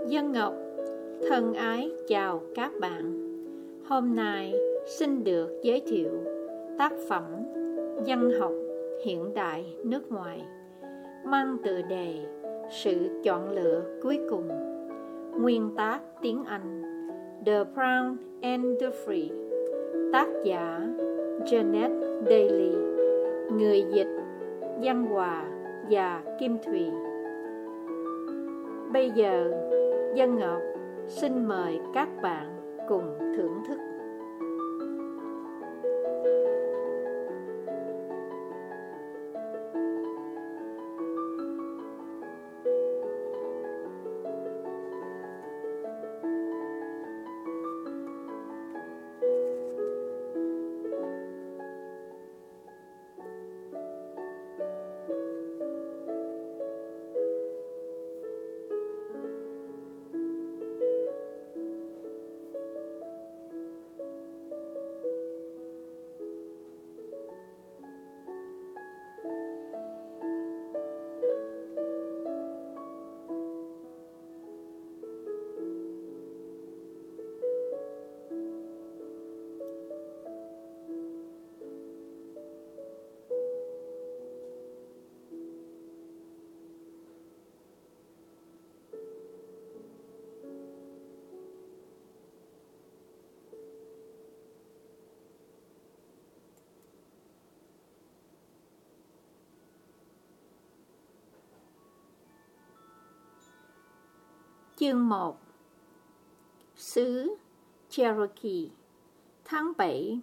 Dân Ngọc thân ái chào các bạn. Hôm nay xin được giới thiệu tác phẩm Văn học hiện đại nước ngoài mang tựa đề Sự chọn lựa cuối cùng. Nguyên tác tiếng Anh The Proud and the Free. Tác giả Janet Daly. Người dịch Văn Hòa và Kim Thùy. Bây giờ Dân Ngọc xin mời các bạn cùng thưởng thức. Chương 1. Xứ Cherokee, tháng 7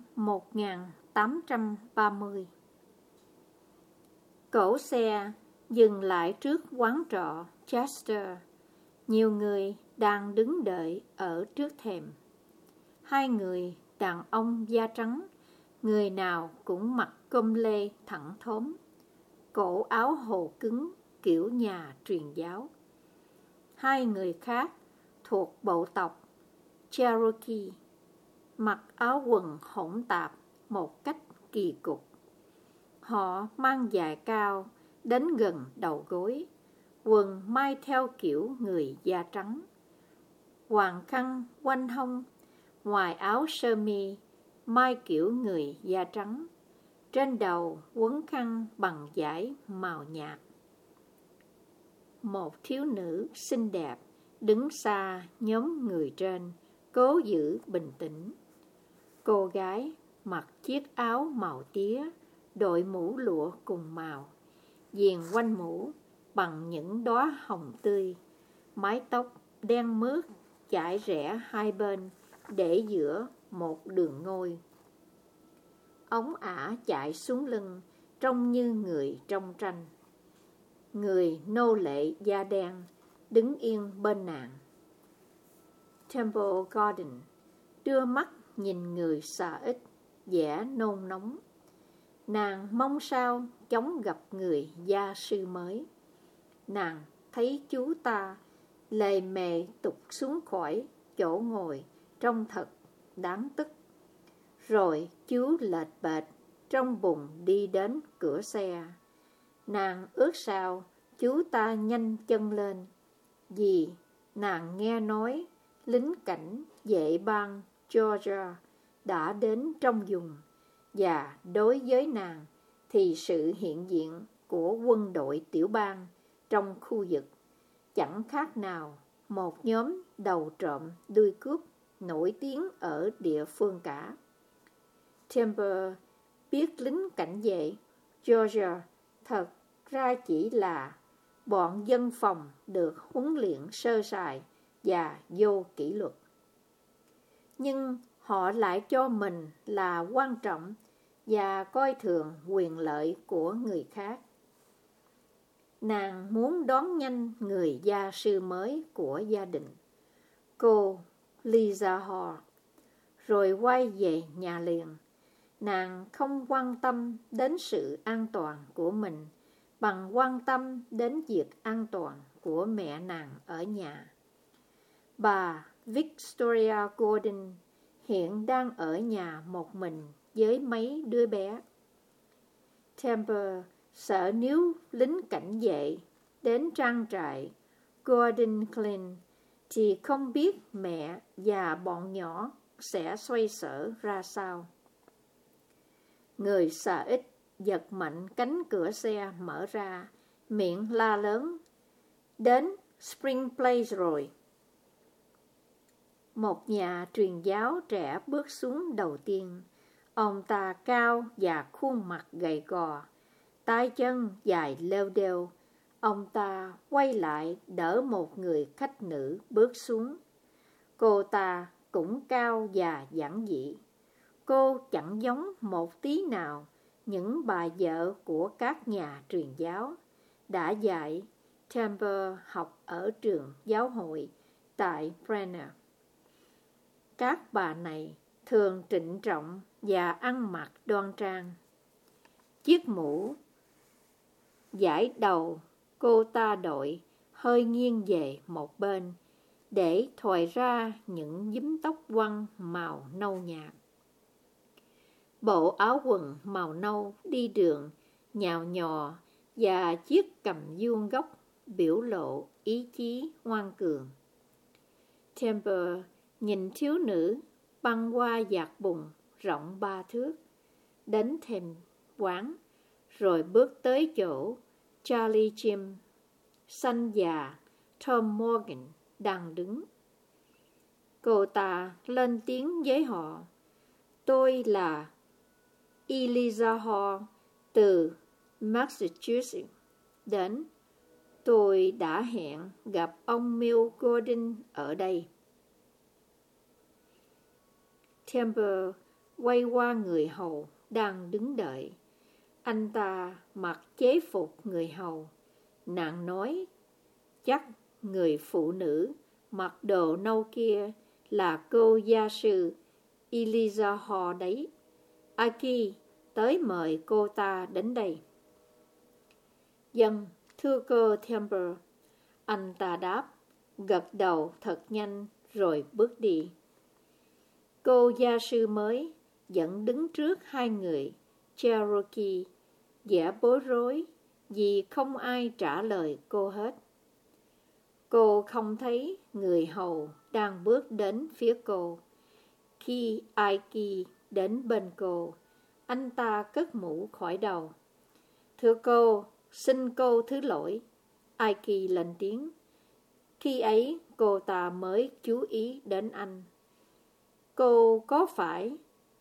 1830. Cỗ xe dừng lại trước quán trọ Chester. Nhiều người đang đứng đợi ở trước thềm. Hai người đàn ông da trắng, người nào cũng mặc com lê thẳng thốn, cổ áo hồ cứng kiểu nhà truyền giáo. Hai người khác thuộc bộ tộc Cherokee, mặc áo quần hỗn tạp một cách kỳ cục. Họ mang giày cao đến gần đầu gối, quần may theo kiểu người da trắng, hoàng khăn quanh hông, ngoài áo sơ mi may kiểu người da trắng, trên đầu quấn khăn bằng vải màu nhạt. Một thiếu nữ xinh đẹp đứng xa nhóm người trên, cố giữ bình tĩnh. Cô gái mặc chiếc áo màu tía, đội mũ lụa cùng màu, viền quanh mũ bằng những đóa hồng tươi, mái tóc đen mướt chải rẽ hai bên để giữa một đường ngôi. Ống ả chạy xuống lưng trông như người trong tranh. Người nô lệ da đen đứng yên bên nàng. Temple Garden đưa mắt nhìn người xà ít, vẻ nôn nóng. Nàng mong sao chống gặp người gia sư mới. Nàng thấy chú ta lề mề tụt xuống khỏi chỗ ngồi trông thật đáng tức. Rồi chú lệch bệch trong bùn đi đến cửa xe. Nàng ước sao chú ta nhanh chân lên, vì nàng nghe nói lính cảnh vệ bang Georgia đã đến trong vùng, và đối với nàng thì sự hiện diện của quân đội tiểu bang trong khu vực chẳng khác nào một nhóm đầu trộm đuôi cướp nổi tiếng ở địa phương cả. Temple biết lính cảnh vệ Georgia thật ra chỉ là bọn dân phòng được huấn luyện sơ sài và vô kỷ luật. Nhưng họ lại cho mình là quan trọng và coi thường quyền lợi của người khác. Nàng muốn đón nhanh người gia sư mới của gia đình, cô Lisa Hall, rồi quay về nhà liền. Nàng không quan tâm đến sự an toàn của mình bằng quan tâm đến việc an toàn của mẹ nàng ở nhà. Bà Victoria Gordon hiện đang ở nhà một mình với mấy đứa bé. Temple sợ nếu lính cảnh vệ đến trang trại Gordon Glen thì không biết mẹ và bọn nhỏ sẽ xoay sở ra sao. Người xà ít giật mạnh cánh cửa xe mở ra, miệng la lớn: "Đến Spring Place rồi." Một nhà truyền giáo trẻ bước xuống đầu tiên. Ông ta cao và khuôn mặt gầy gò, tay chân dài lêu đêu. Ông ta quay lại đỡ một người khách nữ bước xuống. Cô ta cũng cao và giản dị. Cô chẳng giống một tí nào những bà vợ của các nhà truyền giáo đã dạy Temple học ở trường giáo hội tại Brenner. Các bà này thường trịnh trọng và ăn mặc đoan trang. Chiếc mũ dải đầu cô ta đội hơi nghiêng về một bên để thổi ra những giúm tóc quăn màu nâu nhạt. Bộ áo quần màu nâu đi đường nhào nhò và chiếc cằm vuông góc biểu lộ ý chí ngoan cường. Temple nhìn thiếu nữ băng qua vạt bùn rộng 3 thước, đến thềm quán, rồi bước tới chỗ Charlie Jim, Xanh và Tom Morgan đang đứng. Cô ta lên tiếng với họ: "Tôi là Eliza Hall từ Massachusetts đến. Tôi đã hẹn gặp ông Mill Gordon ở đây." Temple quay qua người hầu đang đứng đợi. Anh ta mặc chế phục người hầu. Nàng nói: "Chắc người phụ nữ mặc đồ nâu kia là cô gia sư Eliza Hall đấy. Aki, tới mời cô ta đến đây." "Vâng, thưa cô Temple." Anh ta đáp, gật đầu thật nhanh rồi bước đi. Cô gia sư mới vẫn đứng trước hai người Cherokee, vẻ bối rối vì không ai trả lời cô hết. Cô không thấy người hầu đang bước đến phía cô. Khi Ike đến bên cô, anh ta cất mũ khỏi đầu. "Thưa cô, xin cô thứ lỗi." Ike lên tiếng. Khi ấy cô ta mới chú ý đến anh. "Cô có phải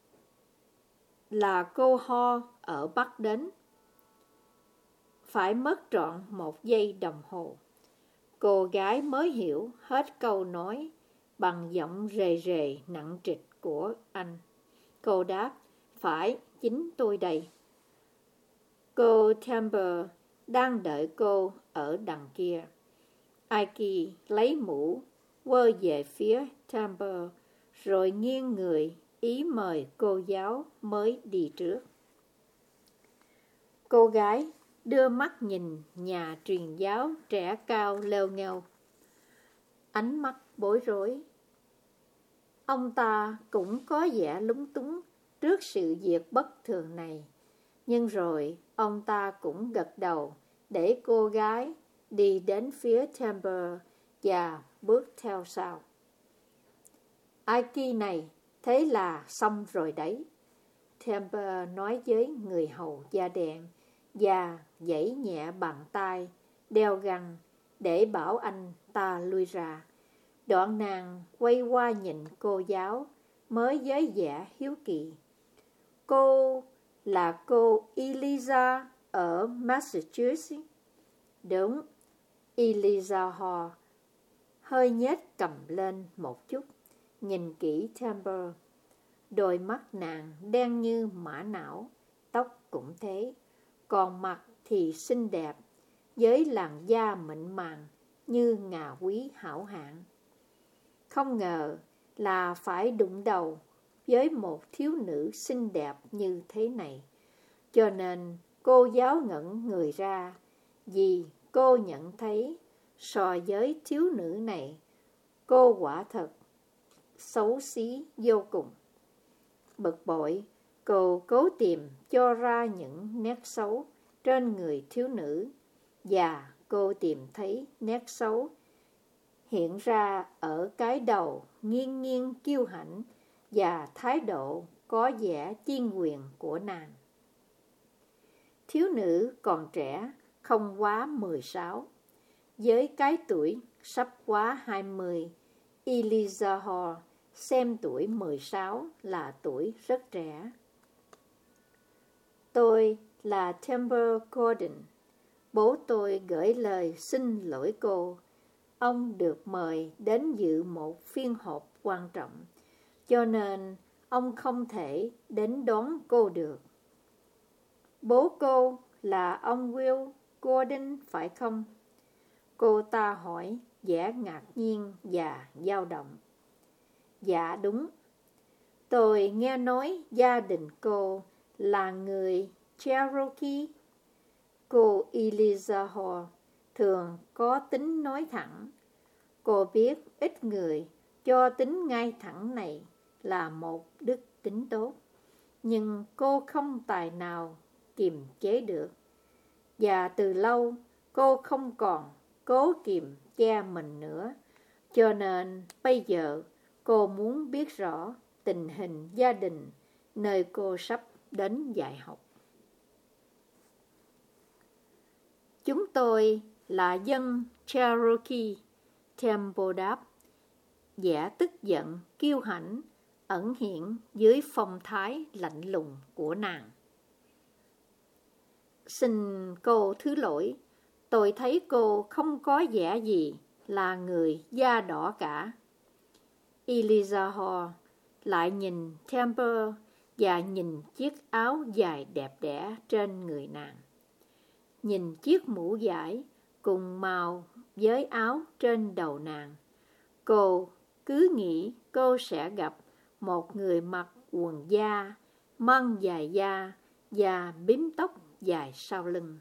là cô Ho ở Bắc đến?" Phải mất trọn 1 giây đồng hồ, cô gái mới hiểu hết câu nói bằng giọng rề rề nặng trịch của anh. Cô đáp: "Phải, chính tôi đây." Cô Temple đang đợi cô ở đằng kia. Ike lấy mũ, quơ về phía Temple, rồi nghiêng người ý mời cô giáo mới đi trước. Cô gái đưa mắt nhìn nhà truyền giáo trẻ cao lêu nghêu, ánh mắt bối rối. Ông ta cũng có vẻ lúng túng trước sự việc bất thường này, nhưng rồi ông ta cũng gật đầu để cô gái đi đến phía Temple và bước theo sau. "Ike này, thế là xong rồi đấy." Temple nói với người hầu da đen và giãy nhẹ bàn tay đeo găng để bảo anh ta lui ra. Đoạn nàng quay qua nhìn cô giáo mới với vẻ hiếu kỳ. "Cô là cô Eliza ở Massachusetts?" "Đúng." Eliza Hall hơi nhếch cầm lên một chút, nhìn kỹ Temple. Đôi mắt nàng đen như mã não, tóc cũng thế, còn mặt thì xinh đẹp, với làn da mịn màng như ngà quý hảo hạng. Không ngờ là phải đụng đầu với một thiếu nữ xinh đẹp như thế này, cho nên cô giáo ngẩn người ra, vì cô nhận thấy so với thiếu nữ này, cô quả thật xấu xí vô cùng. Bực bội, cô cố tìm cho ra những nét xấu trên người thiếu nữ, và cô tìm thấy nét xấu hiện ra ở cái đầu nghiêng nghiêng kiêu hãnh và thái độ có vẻ chuyên quyền của nàng. Thiếu nữ còn trẻ, không quá 16. Với cái tuổi sắp quá 20, Eliza Hall xem tuổi 16 là tuổi rất trẻ. Tôi là Temple Gordon. Bố tôi gửi lời xin lỗi cô. Ông được mời đến dự một phiên họp quan trọng, cho nên ông không thể đến đón cô được. Bố cô là ông Will Gordon phải không? Cô ta hỏi vẻ ngạc nhiên và dao động. Dạ đúng. Tôi nghe nói gia đình cô là người Cherokee. Cô Eliza Hall thường có tính nói thẳng. Cô biết ít người cho tính ngay thẳng này là một đức tính tốt, nhưng cô không tài nào kiềm chế được. Và từ lâu cô không còn cố kiềm che mình nữa, cho nên bây giờ cô muốn biết rõ tình hình gia đình nơi cô sắp đến dạy học. Chúng tôi là dân Cherokee, Temple đáp, vẻ tức giận, kiêu hãnh ẩn hiện dưới phong thái lạnh lùng của nàng. Xin cô thứ lỗi, tôi thấy cô không có vẻ gì là người da đỏ cả. Eliza Hall lại nhìn Temple và nhìn chiếc áo dài đẹp đẽ trên người nàng. Nhìn chiếc mũ vải cùng màu với áo trên đầu nàng. Cô cứ nghĩ cô sẽ gặp một người mặc quần da, măng dài da và bím tóc dài sau lưng.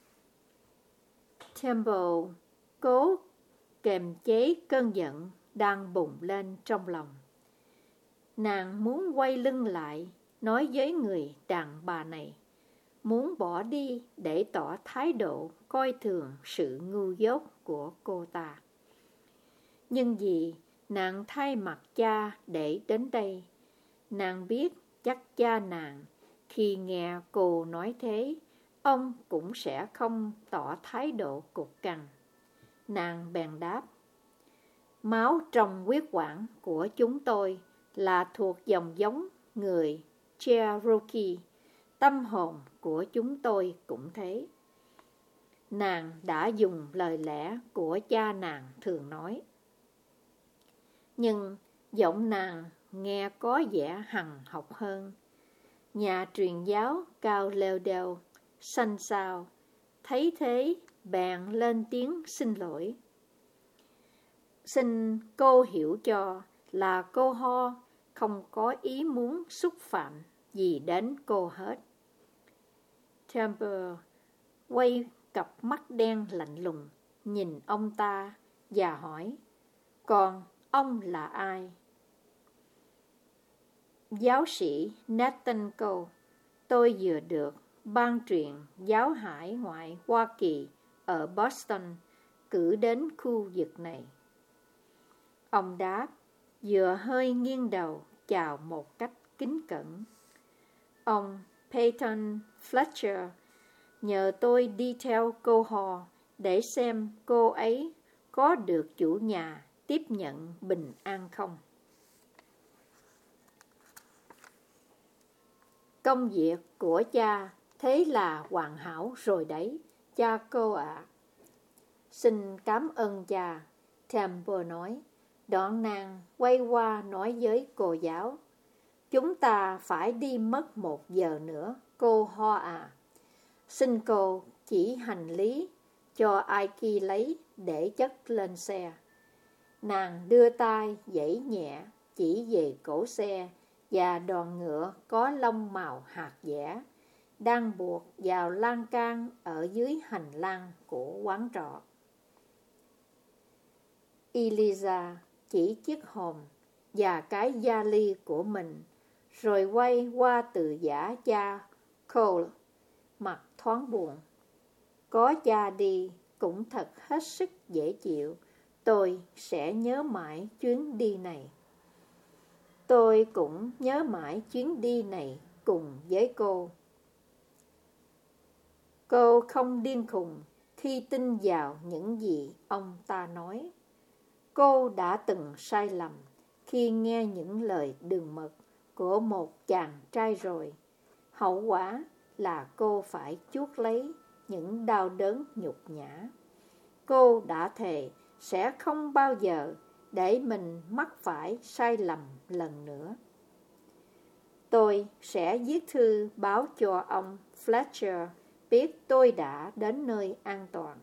Temple cố kềm chế cơn giận đang bùng lên trong lòng. Nàng muốn quay lưng lại, nói với người đàn bà này, muốn bỏ đi để tỏ thái độ coi thường sự ngu dốt của cô ta. Nhưng vì nàng thay mặt cha để đến đây, nàng biết chắc cha nàng khi nghe cô nói thế, ông cũng sẽ không tỏ thái độ cục cằn. Nàng bèn đáp, máu trong huyết quản của chúng tôi là thuộc dòng giống người Cherokee, tâm hồn của chúng tôi cũng thế. Nàng đã dùng lời lẽ của cha nàng thường nói. Nhưng giọng nàng nghe có vẻ hằn học hơn. Nhà truyền giáo cao leo đeo, xanh xao, thấy thế bèn lên tiếng xin lỗi. Xin cô hiểu cho là cô Ho không có ý muốn xúc phạm gì đến cô hết. Temple quay cặp mắt đen lạnh lùng, nhìn ông ta và hỏi, còn ông là ai? Giáo sĩ Nathan Cole, tôi vừa được ban truyền giáo hải ngoại Hoa Kỳ ở Boston cử đến khu vực này. Ông đáp, vừa hơi nghiêng đầu chào một cách kính cẩn. Ông Peyton Fletcher nhờ tôi đi theo cô Ho để xem cô ấy có được chủ nhà tiếp nhận bình an không. Công việc của cha thế là hoàn hảo rồi đấy, cha cô ạ. Xin cảm ơn cha, Temple nói. Đoạn nàng quay qua nói với cô giáo, chúng ta phải đi mất 1 giờ nữa, cô Ho à. Xin cô chỉ hành lý cho Aiki lấy để chất lên xe. Nàng đưa tay giãy nhẹ chỉ về cổ xe và đòn ngựa có lông màu hạt dẻ đang buộc vào lan can ở dưới hành lang của quán trọ. Eliza chỉ chiếc hòm và cái vali của mình, rồi quay qua từ giả cha Cole, mặt thoáng buồn. Có cha đi cũng thật hết sức dễ chịu, Tôi sẽ nhớ mãi chuyến đi này. Tôi cũng nhớ mãi chuyến đi này cùng với cô. Cô không điên khùng khi tin vào những gì ông ta nói. Cô đã từng sai lầm khi nghe những lời đường mật của một chàng trai rồi. Hậu quả là cô phải chuốc lấy những đau đớn nhục nhã. Cô đã thề sẽ không bao giờ để mình mắc phải sai lầm lần nữa. Tôi sẽ viết thư báo cho ông Fletcher biết tôi đã đến nơi an toàn.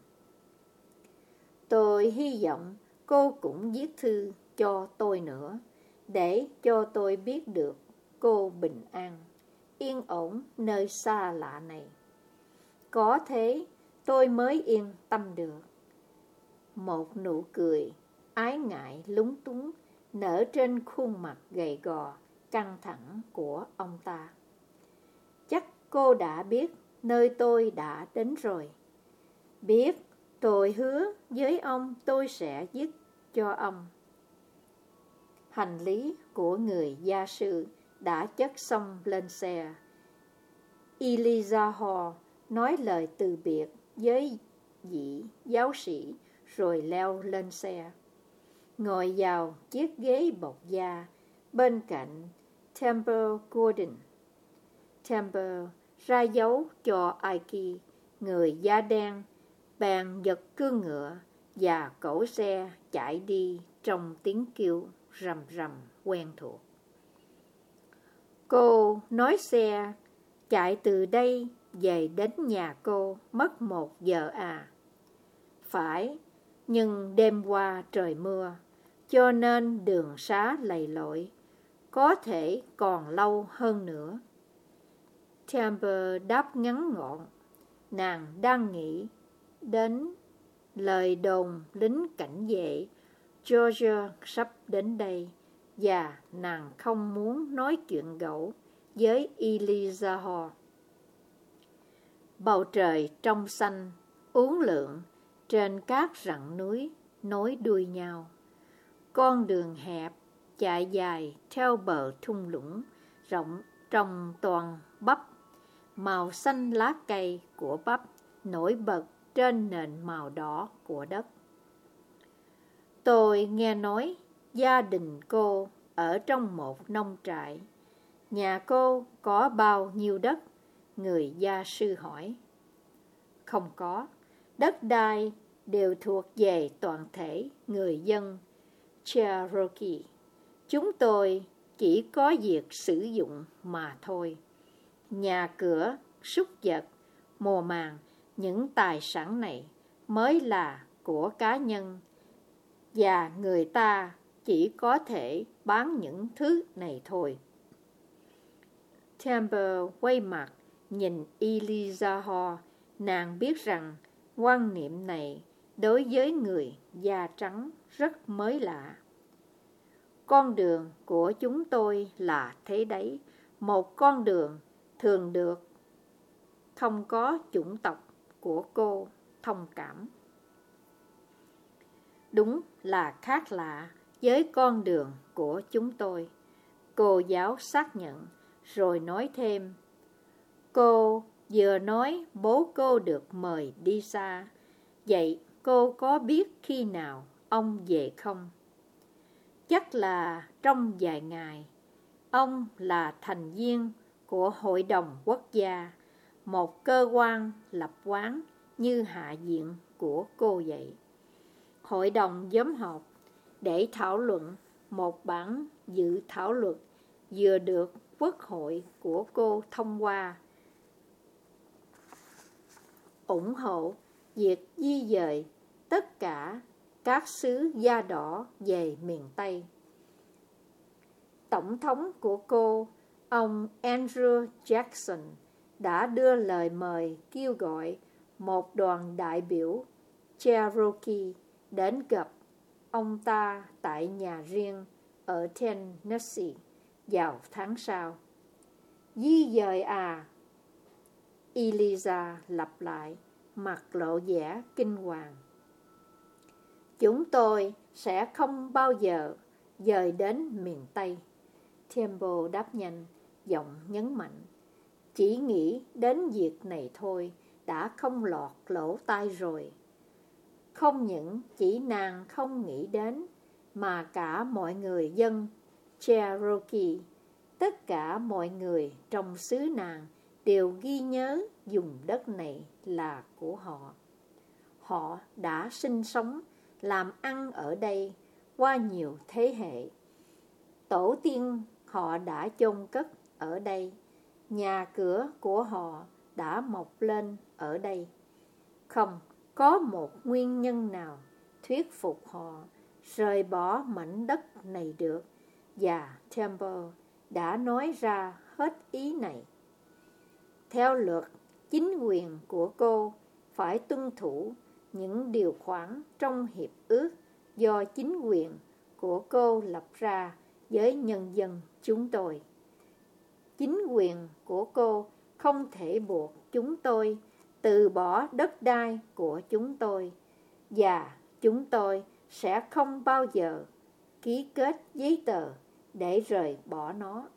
Tôi hy vọng cô cũng viết thư cho tôi nữa, để cho tôi biết được cô bình an, yên ổn nơi xa lạ này. Có thế tôi mới yên tâm được. Một nụ cười ái ngại lúng túng nở trên khuôn mặt gầy gò, căng thẳng của ông ta. Chắc cô đã biết nơi tôi đã đến rồi. Biết, tôi hứa với ông tôi sẽ viết cho ông. Hành lý của người gia sư đã chất xong lên xe. Eliza Hall nói lời từ biệt với vị giáo sĩ rồi leo lên xe, ngồi vào chiếc ghế bọc da bên cạnh Temple Gordon. Temple ra dấu cho Ike, người da đen, bèn giật cương ngựa và cỗ xe chạy đi trong tiếng kêu rầm rầm quen thuộc. Cô nói xe chạy từ đây về đến nhà cô mất 1 giờ à? Phải, nhưng đêm qua trời mưa, cho nên đường xá lầy lội, có thể còn lâu hơn nữa. Temple đáp ngắn gọn. Nàng đang nghĩ đến lời đồn lính cảnh vệ Georgia sắp đến đây, và nàng không muốn nói chuyện gẫu với Eliza Hall. Bầu trời trong xanh, uốn lượn trên các rặng núi nối đuôi nhau. Con đường hẹp chạy dài theo bờ thung lũng rộng trong toàn bắp. Màu xanh lá cây của bắp nổi bật trên nền màu đỏ của đất. Tôi nghe nói gia đình cô ở trong một nông trại. Nhà cô có bao nhiêu đất? Người gia sư hỏi. Không có, đất đai đều thuộc về toàn thể người dân Cherokee. Chúng tôi chỉ có việc sử dụng mà thôi. Nhà cửa, súc vật, mùa màng, những tài sản này mới là của cá nhân, và người ta chỉ có thể bán những thứ này thôi. Temple quay mặt nhìn Eliza Hall. Nàng biết rằng quan niệm này đối với người da trắng rất mới lạ. Con đường của chúng tôi là thế đấy, một con đường thường được không có chủng tộc của cô thông cảm. Đúng là khác lạ với con đường của chúng tôi, cô giáo xác nhận, rồi nói thêm. Cô vừa nói bố cô được mời đi xa, vậy cô có biết khi nào ông về không? Chắc là trong vài ngày. Ông là thành viên của Hội đồng Quốc gia, một cơ quan lập quán như hạ viện của cô vậy. Hội đồng nhóm họp để thảo luận một bản dự thảo luật vừa được Quốc hội của cô thông qua, ủng hộ việc di dời tất cả các xứ da đỏ về miền Tây. Tổng thống của cô, ông Andrew Jackson, đã đưa lời mời kêu gọi một đoàn đại biểu Cherokee đến gặp ông ta tại nhà riêng ở Tennessee vào tháng sau. Di dời à? Eliza lặp lại, mặt lộ vẻ kinh hoàng. chúng tôi sẽ không bao giờ dời đến miền Tây. Temple đáp nhanh, giọng nhấn mạnh. Chỉ nghĩ đến việc này thôi đã không lọt lỗ tai rồi. Không những chỉ nàng không nghĩ đến, mà cả mọi người dân Cherokee, tất cả mọi người trong xứ nàng đều ghi nhớ vùng đất này là của họ. Họ đã sinh sống, làm ăn ở đây qua nhiều thế hệ. Tổ tiên họ đã chôn cất ở đây, nhà cửa của họ đã mọc lên ở đây. Không có một nguyên nhân nào thuyết phục họ rời bỏ mảnh đất này được, và Temple đã nói ra hết ý này. Theo luật, chính quyền của cô phải tuân thủ những điều khoản trong hiệp ước do chính quyền của cô lập ra với nhân dân chúng tôi. Chính quyền của cô không thể buộc chúng tôi từ bỏ đất đai của chúng tôi, và chúng tôi sẽ không bao giờ ký kết giấy tờ để rời bỏ nó.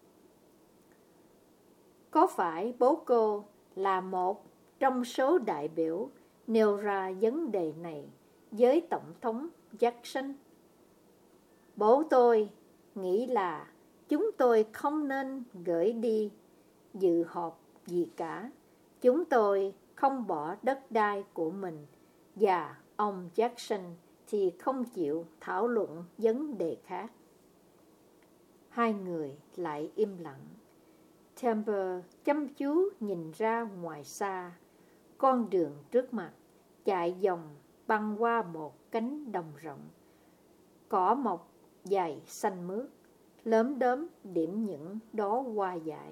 Có phải bố cô là một trong số đại biểu nêu ra vấn đề này với Tổng thống Jackson? Bố tôi nghĩ là chúng tôi không nên gửi đi dự họp gì cả. Chúng tôi không bỏ đất đai của mình, và ông Jackson thì không chịu thảo luận vấn đề khác. Hai người lại im lặng. Temple chăm chú nhìn ra ngoài xa. Con đường trước mặt chạy vòng băng qua một cánh đồng rộng. Cỏ mọc dày xanh mướt, lốm đốm điểm những đóa hoa dại.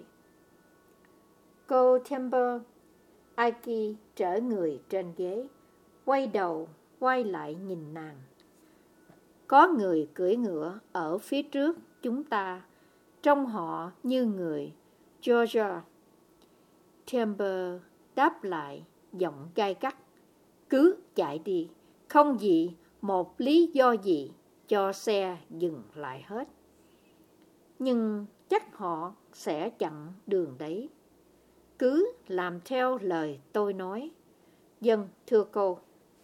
Cô Temple, Ike trở người trên ghế, quay đầu quay lại nhìn nàng. Có người cưỡi ngựa ở phía trước chúng ta, trông họ như người Georgia. Temple đáp lại giọng gay gắt. Cứ chạy đi, không vì một lý do gì cho xe dừng lại hết. Nhưng chắc họ sẽ chặn đường đấy. Cứ làm theo lời tôi nói. Vâng, thưa cô.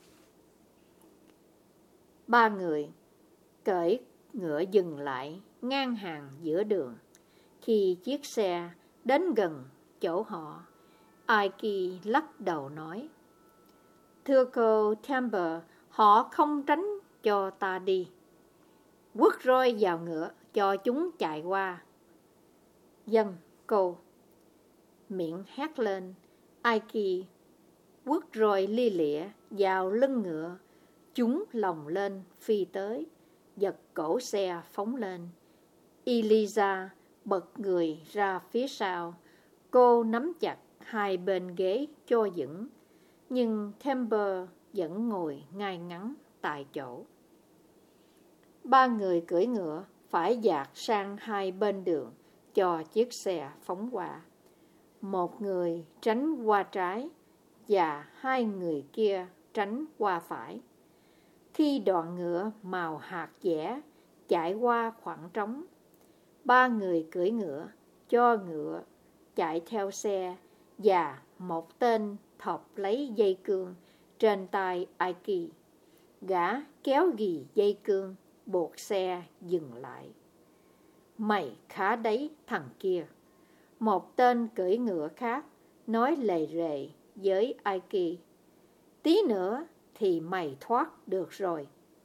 Ba người cởi ngựa dừng lại ngang hàng giữa đường. Khi chiếc xe đến gần chỗ họ, Ike lắc đầu nói. Thưa cô Temple, họ không tránh cho ta đi. Quất roi vào ngựa cho chúng chạy qua. Vâng, cô. Miệng hét lên, Ike quất roi lia lịa vào lưng ngựa. Chúng lồng lên phi tới, giật cổ xe phóng lên. Eliza bật người ra phía sau. Cô nắm chặt hai bên ghế cho vững, nhưng Temple vẫn ngồi ngay ngắn tại chỗ. Ba người cưỡi ngựa phải dạt sang hai bên đường cho chiếc xe phóng qua. Một người tránh qua trái và hai người kia tránh qua phải. Khi đoàn ngựa màu hạt dẻ chạy qua khoảng trống, ba người cưỡi ngựa cho ngựa chạy theo xe, và một tên thọc lấy dây cương trên tay Ike. Gã kéo ghì dây cương buộc xe dừng lại. Mày khá đấy thằng kia. Một tên cưỡi ngựa khác nói lề rề với Ike. Tí nữa thì mày thoát được rồi.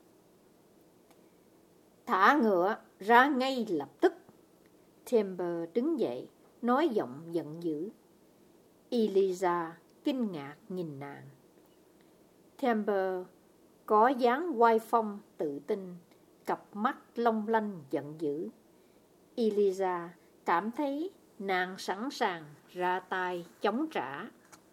Thả ngựa ra ngay lập tức. Temple đứng dậy, nói giọng giận dữ. Eliza kinh ngạc nhìn nàng. Temple có dáng oai phong tự tin, cặp mắt long lanh giận dữ. Eliza cảm thấy nàng sẵn sàng ra tay chống trả.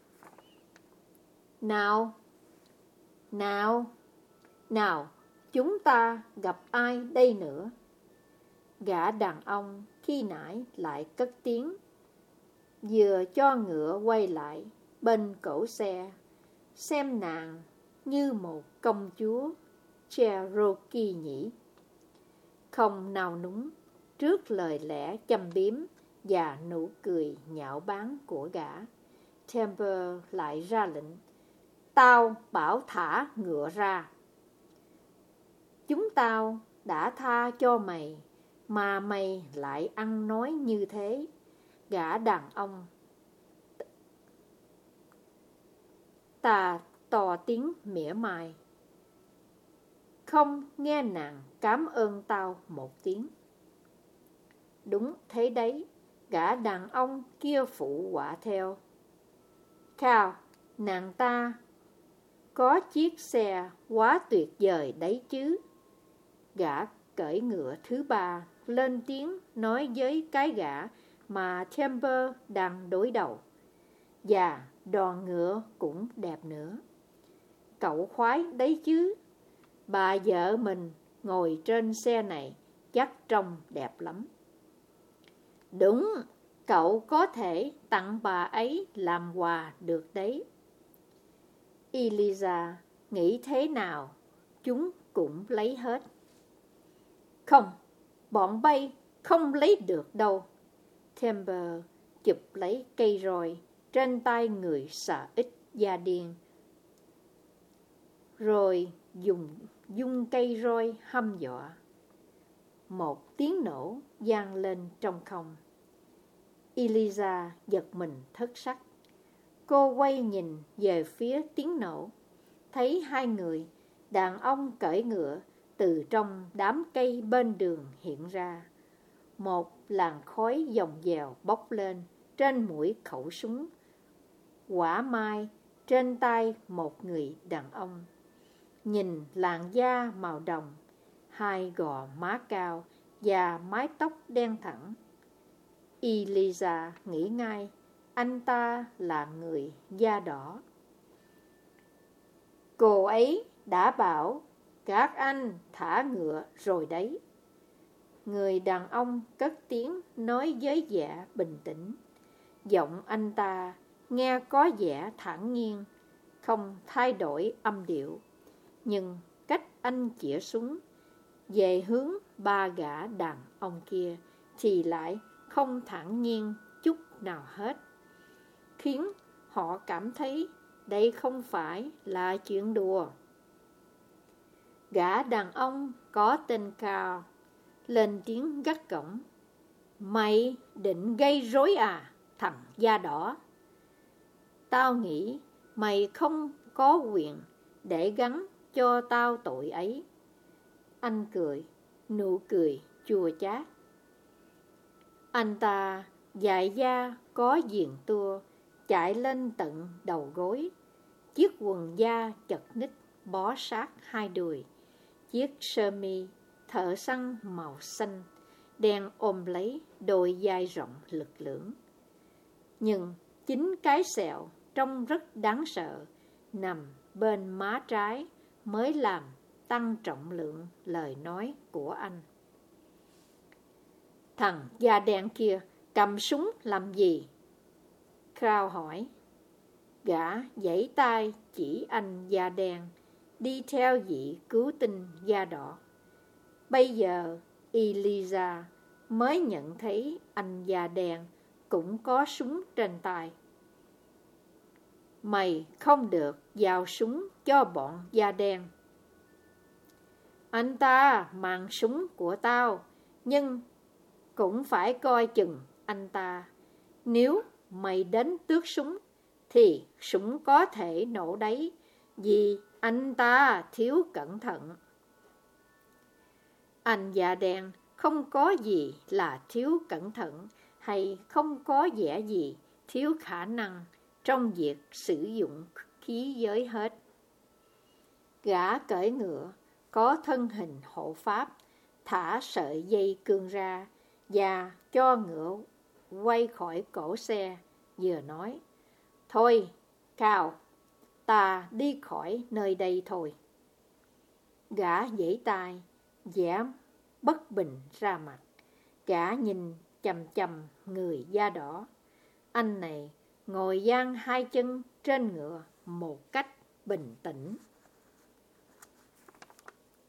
Nào, chúng ta gặp ai đây nữa? Gã đàn ông khi nãy lại cất tiếng, vừa cho ngựa quay lại bên cổ xe, xem nàng như một công chúa Cherokee nhỉ? Không nao núng trước lời lẽ châm biếm và nụ cười nhạo báng của gã, Temple lại ra lệnh: tao bảo thả ngựa ra. Chúng tao đã tha cho mày, mà mày lại ăn nói như thế. Gã đàn ông ta to tiếng mỉa mai: không nghe nàng cảm ơn tao một tiếng. Đúng thế đấy, gã đàn ông kia phụ họa theo: Cao, nàng ta có chiếc xe quá tuyệt vời đấy chứ. Gã cưỡi ngựa thứ ba lên tiếng nói với cái gã mà Temple đang đối đầu: và đòn ngựa cũng đẹp nữa. Cậu khoái đấy chứ, bà vợ mình ngồi trên xe này chắc trông đẹp lắm. Đúng, cậu có thể tặng bà ấy làm quà được đấy. Eliza nghĩ thế nào chúng cũng lấy hết. Không, bọn bay không lấy được đâu. Temple chụp lấy cây roi trên tay người xà ích da điên, rồi dung cây roi hăm dọa. Một tiếng nổ vang lên trong không. Eliza giật mình thất sắc. Cô quay nhìn về phía tiếng nổ, thấy hai người đàn ông cưỡi ngựa từ trong đám cây bên đường hiện ra. Một làn khói dòng dèo bốc lên trên mũi khẩu súng quả mai trên tay một người đàn ông. Nhìn làn da màu đồng, hai gò má cao và mái tóc đen thẳng, Eliza nghĩ ngay anh ta là người da đỏ. Cô ấy đã bảo các anh thả ngựa rồi đấy. Người đàn ông cất tiếng nói với vẻ bình tĩnh. Giọng anh ta nghe có vẻ thản nhiên, không thay đổi âm điệu. Nhưng cách anh chĩa súng về hướng ba gã đàn ông kia thì lại không thản nhiên chút nào hết, khiến họ cảm thấy đây không phải là chuyện đùa. Gã đàn ông có tên Cao lên tiếng gắt gỏng: Mày định gây rối à, thằng da đỏ? Tao nghĩ mày không có quyền để gắn cho tao tội ấy. Anh cười, nụ cười chua chát. Anh ta dại da có viền tua chạy lên tận đầu gối, chiếc quần da chật ních bó sát hai đùi, chiếc sơ mi thợ săn màu xanh đen ôm lấy đôi vai rộng lực lưỡng. Nhưng chính cái sẹo trông rất đáng sợ nằm bên má trái mới làm tăng trọng lượng lời nói của anh. Thằng da đen kia cầm súng làm gì? Crow hỏi. Gã giãy tay chỉ anh da đen đi theo vị cứu tinh da đỏ. Bây giờ Eliza mới nhận thấy anh da đen cũng có súng trên tay. Mày không được giao súng cho bọn da đen. Anh ta mang súng của tao, nhưng cũng phải coi chừng anh ta. Nếu mày đến tước súng thì súng có thể nổ đấy, vì anh ta thiếu cẩn thận. Anh da đen không có gì là thiếu cẩn thận, hay không có vẻ gì thiếu khả năng trong việc sử dụng khí giới hết. Gã cưỡi ngựa có thân hình hộ pháp, thả sợi dây cương ra và cho ngựa quay khỏi cổ xe, vừa nói: Thôi, Cao, ta đi khỏi nơi đây thôi. Gã giãy tay, vẻ bất bình ra mặt. Gã nhìn chằm chằm người da đỏ. Anh này ngồi dang hai chân trên ngựa một cách bình tĩnh.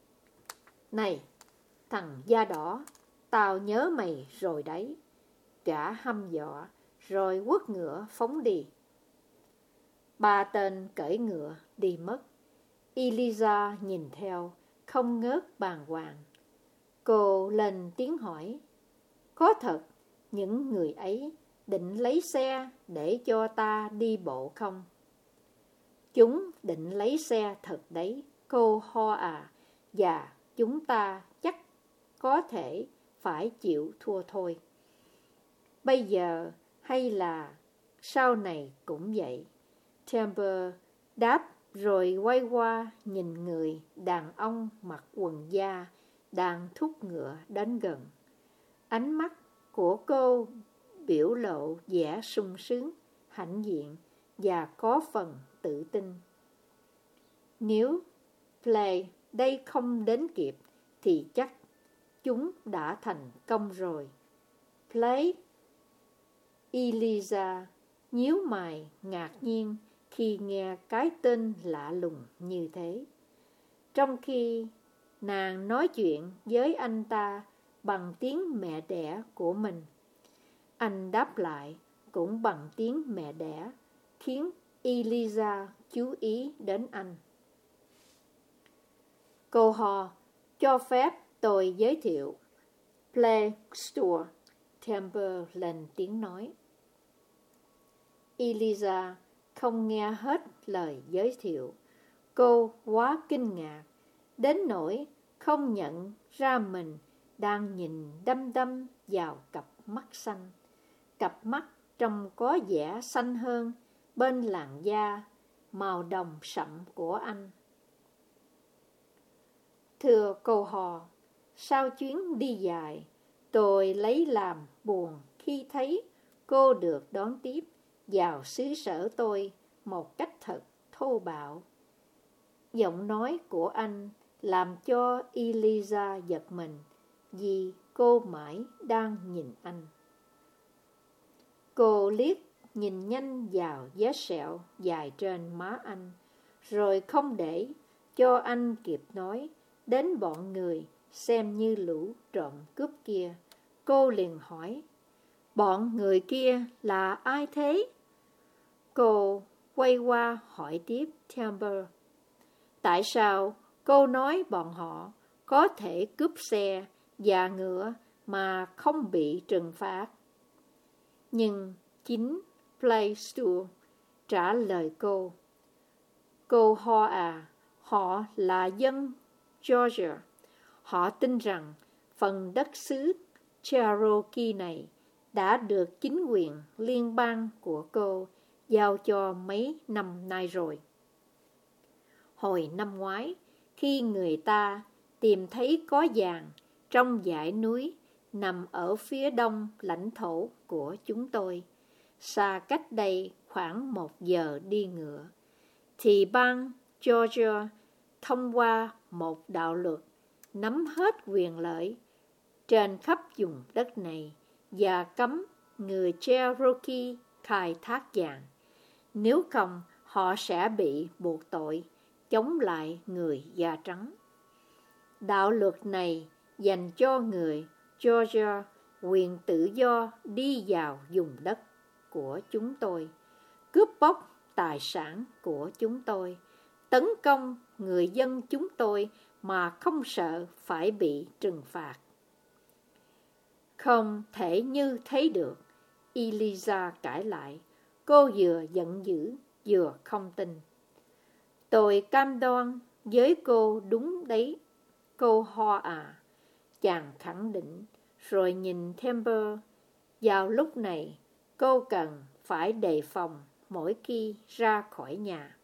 Này, thằng da đỏ, tao nhớ mày rồi đấy. Gã hăm dọa, rồi quất ngựa phóng đi. 3 tên cởi ngựa đi mất. Eliza nhìn theo, không ngớt bàng hoàng. Cô lên tiếng hỏi, có thật những người ấy định lấy xe để cho ta đi bộ không? Chúng định lấy xe thật đấy, cô Ho à, và chúng ta chắc có thể phải chịu thua thôi. Bây giờ hay là sau này cũng vậy. Temple đáp rồi quay qua nhìn người đàn ông mặc quần da đang thúc ngựa đến gần. Ánh mắt của cô biểu lộ vẻ sung sướng, hãnh diện và có phần tự tin. Nếu Play đây không đến kịp thì chắc chúng đã thành công rồi. Play. Eliza nhíu mày ngạc nhiên khi nghe cái tên lạ lùng như thế. Trong khi nàng nói chuyện với anh ta bằng tiếng mẹ đẻ của mình, anh đáp lại cũng bằng tiếng mẹ đẻ, khiến Eliza chú ý đến anh. Cô Ho, cho phép tôi giới thiệu. Play Store, Temple lên tiếng nói. Eliza không nghe hết lời giới thiệu. Cô quá kinh ngạc, đến nỗi không nhận ra mình đang nhìn đăm đăm vào cặp mắt xanh. Cặp mắt trông có vẻ xanh hơn bên làn da màu đồng sậm của anh. Thưa cô Hò, sau chuyến đi dài, tôi lấy làm buồn khi thấy cô được đón tiếp vào xứ sở tôi một cách thật thô bạo. Giọng nói của anh làm cho Eliza giật mình vì cô mãi đang nhìn anh. Cô liếc nhìn nhanh vào vết sẹo dài trên má anh, rồi không để cho anh kịp nói đến bọn người xem như lũ trộm cướp kia. Cô liền hỏi, bọn người kia là ai thế? Cô quay qua hỏi tiếp Temple, tại sao cô nói bọn họ có thể cướp xe và ngựa mà không bị trừng phạt? Nhưng chính Playstool trả lời cô, cô Ho à, họ là dân Georgia. Họ tin rằng phần đất xứ Cherokee này đã được chính quyền liên bang của cô giao cho mấy năm nay rồi. Hồi năm ngoái, khi người ta tìm thấy có vàng trong dãy núi nằm ở phía đông lãnh thổ của chúng tôi, xa cách đây khoảng 1 giờ đi ngựa, thì bang Georgia thông qua một đạo luật nắm hết quyền lợi trên khắp vùng đất này và cấm người Cherokee khai thác vàng. Nếu không, họ sẽ bị buộc tội chống lại người da trắng. Đạo luật này dành cho người Georgia quyền tự do đi vào vùng đất của chúng tôi, cướp bóc tài sản của chúng tôi, tấn công người dân chúng tôi mà không sợ phải bị trừng phạt. Không thể như thế được, Eliza cãi lại. Cô vừa giận dữ vừa không tin. Tôi cam đoan với cô đúng đấy, cô Ho à, chàng khẳng định, rồi nhìn Temple. Vào lúc này, cô cần phải đề phòng mỗi khi ra khỏi nhà.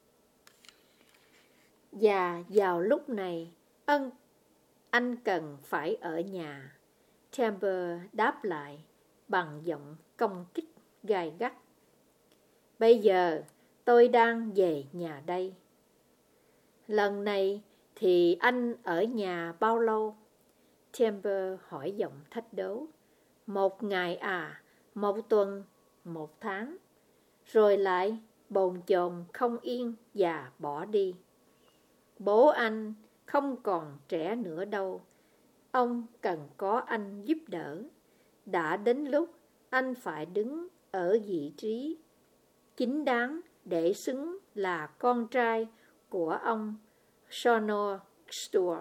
Và vào lúc này, anh cần phải ở nhà. Temple đáp lại bằng giọng công kích gay gắt. Bây giờ tôi đang về nhà đây. Lần này thì anh ở nhà bao lâu? Temple hỏi giọng thách đố. 1 ngày à, 1 tuần, 1 tháng. Rồi lại bồn chồn không yên và bỏ đi. Bố anh không còn trẻ nữa đâu. Ông cần có anh giúp đỡ. Đã đến lúc anh phải đứng ở vị trí chính đáng để xứng là con trai của ông Sonor Stuart.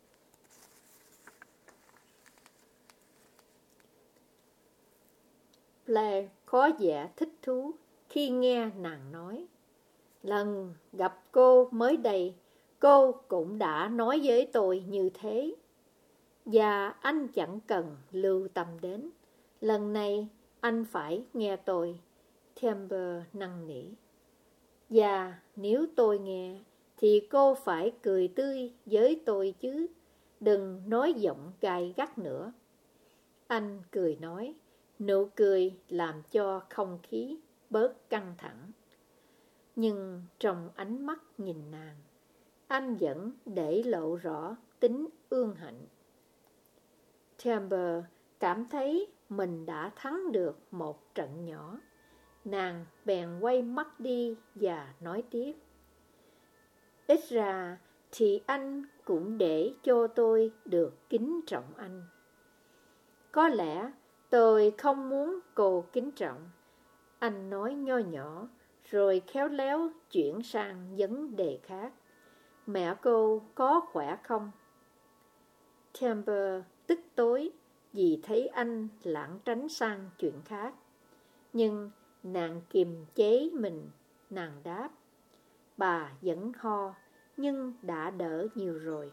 Blair có vẻ thích thú khi nghe nàng nói. Lần gặp cô mới đây, cô cũng đã nói với tôi như thế. Và anh chẳng cần lưu tâm đến. Lần này anh phải nghe tôi, Timber năn nỉ. Và nếu tôi nghe, thì cô phải cười tươi với tôi chứ, đừng nói giọng gay gắt nữa. Anh cười nói, nụ cười làm cho không khí bớt căng thẳng. Nhưng trong ánh mắt nhìn nàng, anh vẫn để lộ rõ tính ương hạnh. Timber cảm thấy mình đã thắng được một trận nhỏ. Nàng bèn quay mắt đi và nói tiếp. Ít ra thì anh cũng để cho tôi được kính trọng anh. Có lẽ tôi không muốn cô kính trọng. Anh nói nho nhỏ, rồi khéo léo chuyển sang vấn đề khác. Mẹ cô có khỏe không? Timber tức tối vì thấy anh lảng tránh sang chuyện khác. Nhưng nàng kiềm chế mình, nàng đáp. Bà vẫn ho, nhưng đã đỡ nhiều rồi.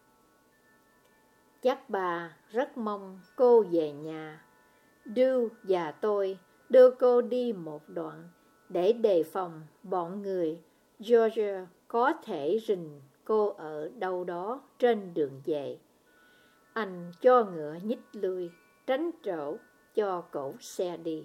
Chắc bà rất mong cô về nhà. Drew và tôi đưa cô đi một đoạn để đề phòng bọn người Georgia có thể rình cô ở đâu đó trên đường về. Anh cho ngựa nhích lui, tránh chỗ cho cổ xe đi.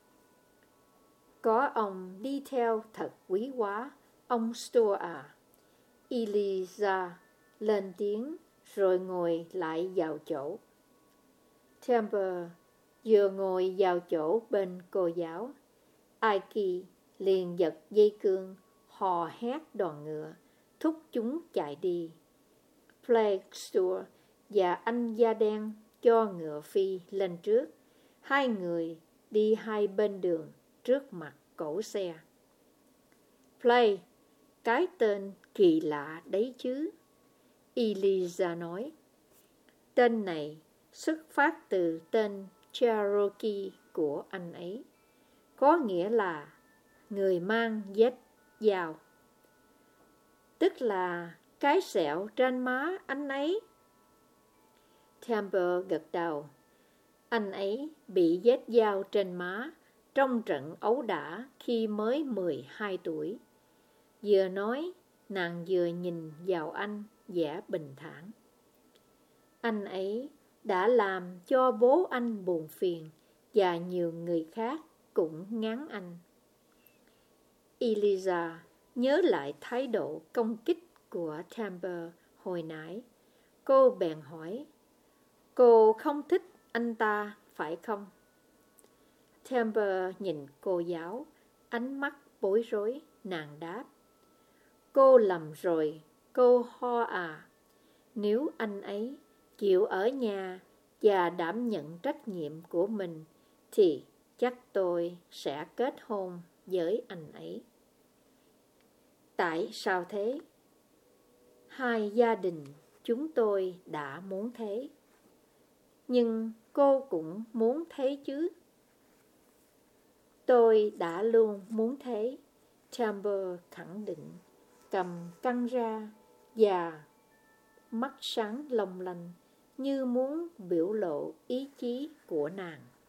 Có ông đi theo thật quý quá, ông Stuart à. Eliza lên tiếng rồi ngồi lại vào chỗ. Timber vừa ngồi vào chỗ bên cô giáo. Ike liền giật dây cương, hò hét đoàn ngựa, thúc chúng chạy đi. Blake Stuart và anh da đen cho ngựa phi lên trước. Hai người đi hai bên đường trước mặt cổ xe. Blake, cái tên kỳ lạ đấy chứ, Eliza nói. Tên này xuất phát từ tên Cherokee của anh ấy, có nghĩa là người mang vết dao. Tức là cái sẹo trên má anh ấy. Timber gật đầu. Anh ấy bị vết dao trên má trong trận ấu đả khi mới 12 tuổi. Vừa nói, nàng vừa nhìn vào anh vẻ bình thản. Anh ấy đã làm cho bố anh buồn phiền và nhiều người khác cũng ngán anh. Eliza nhớ lại thái độ công kích của Timber hồi nãy. Cô bèn hỏi, cô không thích anh ta, phải không? Timber nhìn cô giáo, ánh mắt bối rối, nàng đáp. Cô lầm rồi, cô ho à. Nếu anh ấy chịu ở nhà và đảm nhận trách nhiệm của mình, thì chắc tôi sẽ kết hôn với anh ấy. Tại sao thế? Hai gia đình chúng tôi đã muốn thế. Nhưng cô cũng muốn thế chứ? Tôi đã luôn muốn thế, Timber khẳng định, cầm căng ra và mắt sáng long lanh như muốn biểu lộ ý chí của nàng.